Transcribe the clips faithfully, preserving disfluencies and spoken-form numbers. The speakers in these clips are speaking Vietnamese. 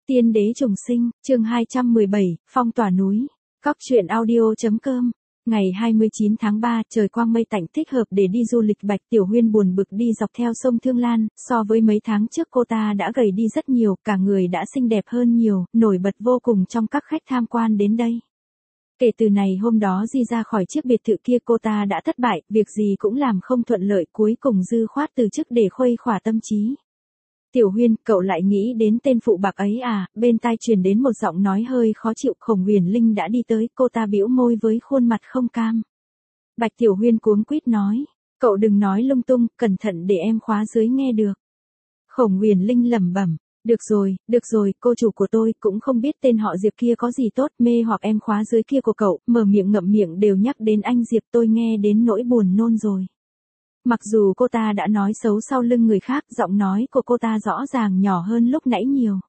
Tiên đế trùng sinh, chương hai trăm mười bảy, phong tỏa núi. Cóc truyện audio.com. Ngày hai mươi chín tháng ba, trời quang mây tạnh thích hợp để đi du lịch. Bạch Tiểu Huyên buồn bực đi dọc theo sông Thương Lan, so với mấy tháng trước cô ta đã gầy đi rất nhiều, cả người đã xinh đẹp hơn nhiều, nổi bật vô cùng trong các khách tham quan đến đây. Kể từ ngày hôm đó di ra khỏi chiếc biệt thự kia cô ta đã thất bại, việc gì cũng làm không thuận lợi, cuối cùng dư khoát từ chức để khuây khỏa tâm trí. Tiểu Huyên, cậu lại nghĩ đến tên phụ bạc ấy à? Bên tai truyền đến một giọng nói hơi khó chịu. Khổng Huyền Linh đã đi tới, cô ta bĩu môi với khuôn mặt không cam. Bạch Tiểu Huyên cuống quýt nói, cậu đừng nói lung tung, cẩn thận để em khóa dưới nghe được. Khổng Huyền Linh lẩm bẩm, được rồi, được rồi, cô chủ của tôi cũng không biết tên họ Diệp kia có gì tốt, mê hoặc em khóa dưới kia của cậu, mở miệng ngậm miệng đều nhắc đến anh Diệp, tôi nghe đến nỗi buồn nôn rồi. Mặc dù cô ta đã nói xấu sau lưng người khác, giọng nói của cô ta rõ ràng nhỏ hơn lúc nãy nhiều.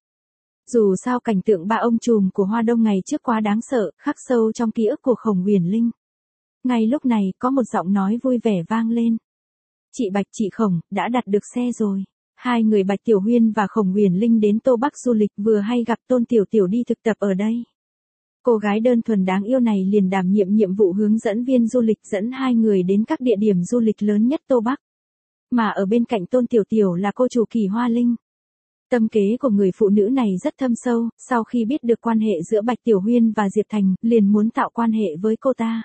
Dù sao cảnh tượng ba ông trùm của Hoa Đông ngày trước quá đáng sợ, khắc sâu trong ký ức của Khổng Huyền Linh. Ngay lúc này, có một giọng nói vui vẻ vang lên. Chị Bạch, chị Khổng, đã đặt được xe rồi. Hai người Bạch Tiểu Huyên và Khổng Huyền Linh đến Tô Bắc du lịch, vừa hay gặp Tôn Tiểu Tiểu đi thực tập ở đây. Cô gái đơn thuần đáng yêu này liền đảm nhiệm nhiệm vụ hướng dẫn viên du lịch, dẫn hai người đến các địa điểm du lịch lớn nhất Tô Bắc. Mà ở bên cạnh Tôn Tiểu Tiểu là cô chủ Kỳ Hoa Linh. Tâm kế của người phụ nữ này rất thâm sâu, sau khi biết được quan hệ giữa Bạch Tiểu Huyên và Diệp Thành, liền muốn tạo quan hệ với cô ta.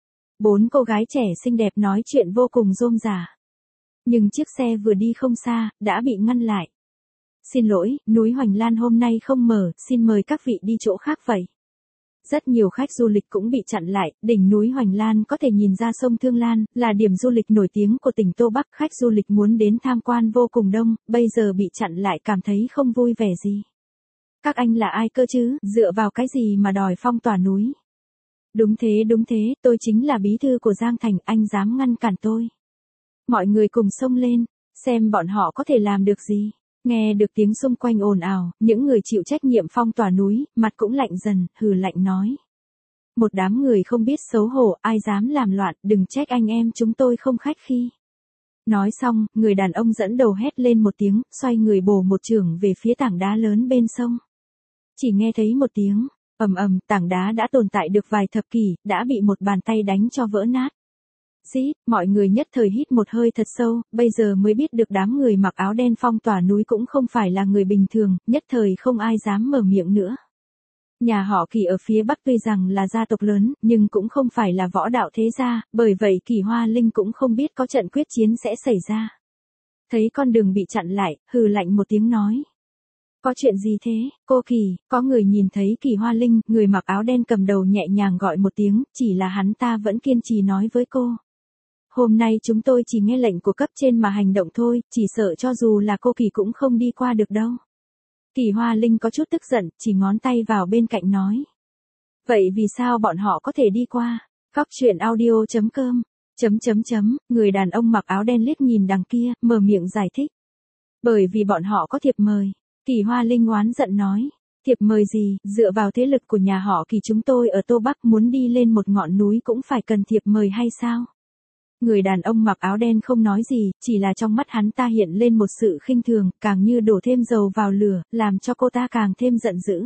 Bốn cô gái trẻ xinh đẹp nói chuyện vô cùng rôm rả. Nhưng chiếc xe vừa đi không xa, đã bị ngăn lại. Xin lỗi, núi Hoành Lan hôm nay không mở, xin mời các vị đi chỗ khác vậy. Rất nhiều khách du lịch cũng bị chặn lại, đỉnh núi Hoành Lan có thể nhìn ra sông Thương Lan, là điểm du lịch nổi tiếng của tỉnh Tô Bắc, khách du lịch muốn đến tham quan vô cùng đông, bây giờ bị chặn lại cảm thấy không vui vẻ gì. Các anh là ai cơ chứ, dựa vào cái gì mà đòi phong tỏa núi? Đúng thế đúng thế, tôi chính là bí thư của Giang Thành, anh dám ngăn cản tôi. Mọi người cùng xông lên, xem bọn họ có thể làm được gì. Nghe được tiếng xung quanh ồn ào, những người chịu trách nhiệm phong tỏa núi, mặt cũng lạnh dần, hừ lạnh nói. Một đám người không biết xấu hổ, ai dám làm loạn, đừng trách anh em chúng tôi không khách khí. Nói xong, người đàn ông dẫn đầu hét lên một tiếng, xoay người bổ một chưởng về phía tảng đá lớn bên sông. Chỉ nghe thấy một tiếng, ầm ầm, tảng đá đã tồn tại được vài thập kỷ, đã bị một bàn tay đánh cho vỡ nát. Dĩ, mọi người nhất thời hít một hơi thật sâu, bây giờ mới biết được đám người mặc áo đen phong tỏa núi cũng không phải là người bình thường, nhất thời không ai dám mở miệng nữa. Nhà họ Kỳ ở phía Bắc tuy rằng là gia tộc lớn, nhưng cũng không phải là võ đạo thế gia, bởi vậy Kỳ Hoa Linh cũng không biết có trận quyết chiến sẽ xảy ra. Thấy con đường bị chặn lại, hừ lạnh một tiếng nói. Có chuyện gì thế, cô Kỳ? Có người nhìn thấy Kỳ Hoa Linh, người mặc áo đen cầm đầu nhẹ nhàng gọi một tiếng, chỉ là hắn ta vẫn kiên trì nói với cô. Hôm nay chúng tôi chỉ nghe lệnh của cấp trên mà hành động thôi, chỉ sợ cho dù là cô Kỳ cũng không đi qua được đâu. Kỳ Hoa Linh có chút tức giận, chỉ ngón tay vào bên cạnh nói. Vậy vì sao bọn họ có thể đi qua? Cóc truyện audio.com. Chấm chấm chấm, người đàn ông mặc áo đen liếc nhìn đằng kia, mở miệng giải thích. Bởi vì bọn họ có thiệp mời. Kỳ Hoa Linh oán giận nói. Thiệp mời gì, dựa vào thế lực của nhà họ Kỳ chúng tôi ở Tô Bắc muốn đi lên một ngọn núi cũng phải cần thiệp mời hay sao? Người đàn ông mặc áo đen không nói gì, chỉ là trong mắt hắn ta hiện lên một sự khinh thường, càng như đổ thêm dầu vào lửa, làm cho cô ta càng thêm giận dữ.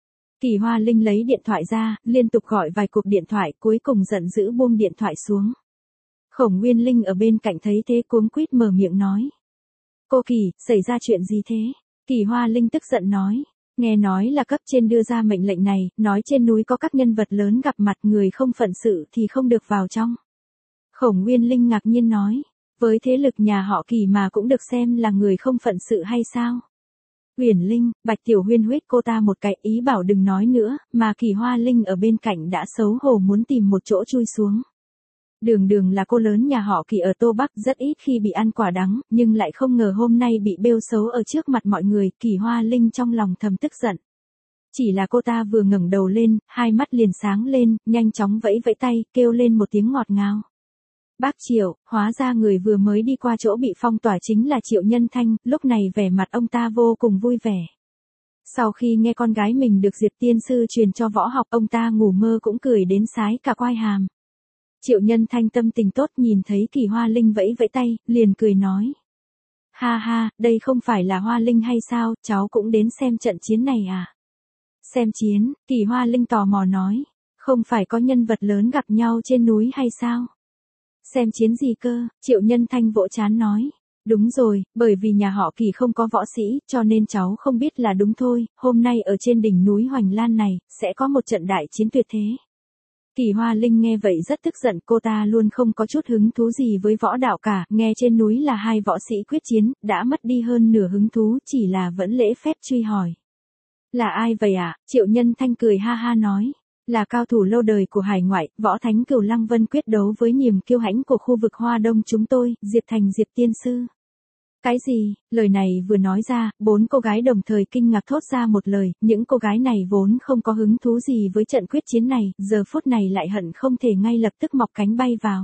Kỳ Hoa Linh lấy điện thoại ra, liên tục gọi vài cuộc điện thoại, cuối cùng giận dữ buông điện thoại xuống. Khổng Nguyên Linh ở bên cạnh thấy thế cuống quýt mở miệng nói. Cô Kỳ, xảy ra chuyện gì thế? Kỳ Hoa Linh tức giận nói. Nghe nói là cấp trên đưa ra mệnh lệnh này, nói trên núi có các nhân vật lớn gặp mặt, người không phận sự thì không được vào trong. Khổng Nguyên Linh ngạc nhiên nói, với thế lực nhà họ Kỳ mà cũng được xem là người không phận sự hay sao? Huyền Linh, Bạch Tiểu Huyên huýt cô ta một cái, ý bảo đừng nói nữa, mà Kỳ Hoa Linh ở bên cạnh đã xấu hổ muốn tìm một chỗ chui xuống. Đường đường là cô lớn nhà họ Kỳ ở Tô Bắc rất ít khi bị ăn quả đắng, nhưng lại không ngờ hôm nay bị bêu xấu ở trước mặt mọi người, Kỳ Hoa Linh trong lòng thầm tức giận. Chỉ là cô ta vừa ngẩng đầu lên, hai mắt liền sáng lên, nhanh chóng vẫy vẫy tay, kêu lên một tiếng ngọt ngào. Bác Triệu, hóa ra người vừa mới đi qua chỗ bị phong tỏa chính là Triệu Nhân Thanh, lúc này vẻ mặt ông ta vô cùng vui vẻ. Sau khi nghe con gái mình được Diệp tiên sư truyền cho võ học, ông ta ngủ mơ cũng cười đến sái cả quai hàm. Triệu Nhân Thanh tâm tình tốt nhìn thấy Kỳ Hoa Linh vẫy vẫy tay, liền cười nói. Ha ha, đây không phải là Hoa Linh hay sao, cháu cũng đến xem trận chiến này à? Xem chiến, Kỳ Hoa Linh tò mò nói. Không phải có nhân vật lớn gặp nhau trên núi hay sao? Xem chiến gì cơ, Triệu Nhân Thanh vỗ trán nói. Đúng rồi, bởi vì nhà họ Kỳ không có võ sĩ, cho nên cháu không biết là đúng thôi, hôm nay ở trên đỉnh núi Hoành Lan này, sẽ có một trận đại chiến tuyệt thế. Kỳ Hoa Linh nghe vậy rất tức giận, cô ta luôn không có chút hứng thú gì với võ đạo cả, nghe trên núi là hai võ sĩ quyết chiến, đã mất đi hơn nửa hứng thú, chỉ là vẫn lễ phép truy hỏi. Là ai vậy ạ? À? Triệu Nhân Thanh cười ha ha nói. Là cao thủ lâu đời của hải ngoại, võ thánh Cửu Lăng Vân quyết đấu với niềm kiêu hãnh của khu vực Hoa Đông chúng tôi, Diệp Thành Diệp tiên sư. Cái gì? Lời này vừa nói ra, bốn cô gái đồng thời kinh ngạc thốt ra một lời, những cô gái này vốn không có hứng thú gì với trận quyết chiến này, giờ phút này lại hận không thể ngay lập tức mọc cánh bay vào.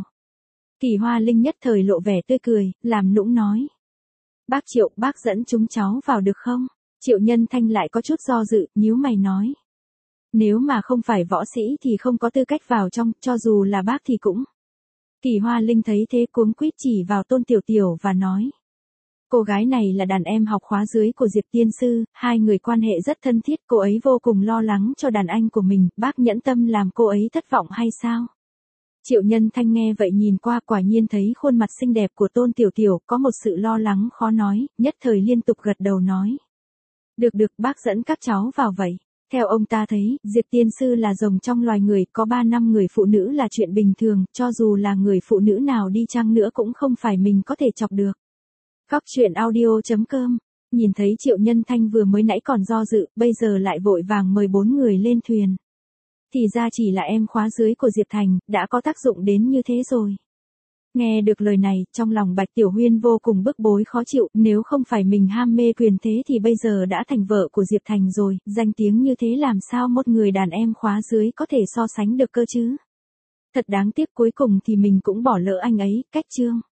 Kỳ Hoa Linh nhất thời lộ vẻ tươi cười, làm nũng nói. Bác Triệu, bác dẫn chúng cháu vào được không? Triệu Nhân Thanh lại có chút do dự, nhíu mày nói. Nếu mà không phải võ sĩ thì không có tư cách vào trong, cho dù là bác thì cũng. Kỳ Hoa Linh thấy thế cuống quýt chỉ vào Tôn Tiểu Tiểu và nói. Cô gái này là đàn em học khóa dưới của Diệp tiên sư, hai người quan hệ rất thân thiết, cô ấy vô cùng lo lắng cho đàn anh của mình, bác nhẫn tâm làm cô ấy thất vọng hay sao? Triệu Nhân Thanh nghe vậy nhìn qua quả nhiên thấy khuôn mặt xinh đẹp của Tôn Tiểu Tiểu, có một sự lo lắng khó nói, nhất thời liên tục gật đầu nói. Được được, bác dẫn các cháu vào vậy. Theo ông ta thấy, Diệp tiên sư là rồng trong loài người, có ba năm người phụ nữ là chuyện bình thường, cho dù là người phụ nữ nào đi chăng nữa cũng không phải mình có thể chọc được. Góc truyện audio chấm com, nhìn thấy Triệu Nhân Thanh vừa mới nãy còn do dự, bây giờ lại vội vàng mời bốn người lên thuyền. Thì ra chỉ là em khóa dưới của Diệp Thành, đã có tác dụng đến như thế rồi. Nghe được lời này, trong lòng Bạch Tiểu Huyên vô cùng bức bối khó chịu, nếu không phải mình ham mê quyền thế thì bây giờ đã thành vợ của Diệp Thành rồi, danh tiếng như thế làm sao một người đàn em khóa dưới có thể so sánh được cơ chứ. Thật đáng tiếc cuối cùng thì mình cũng bỏ lỡ anh ấy, cách chương.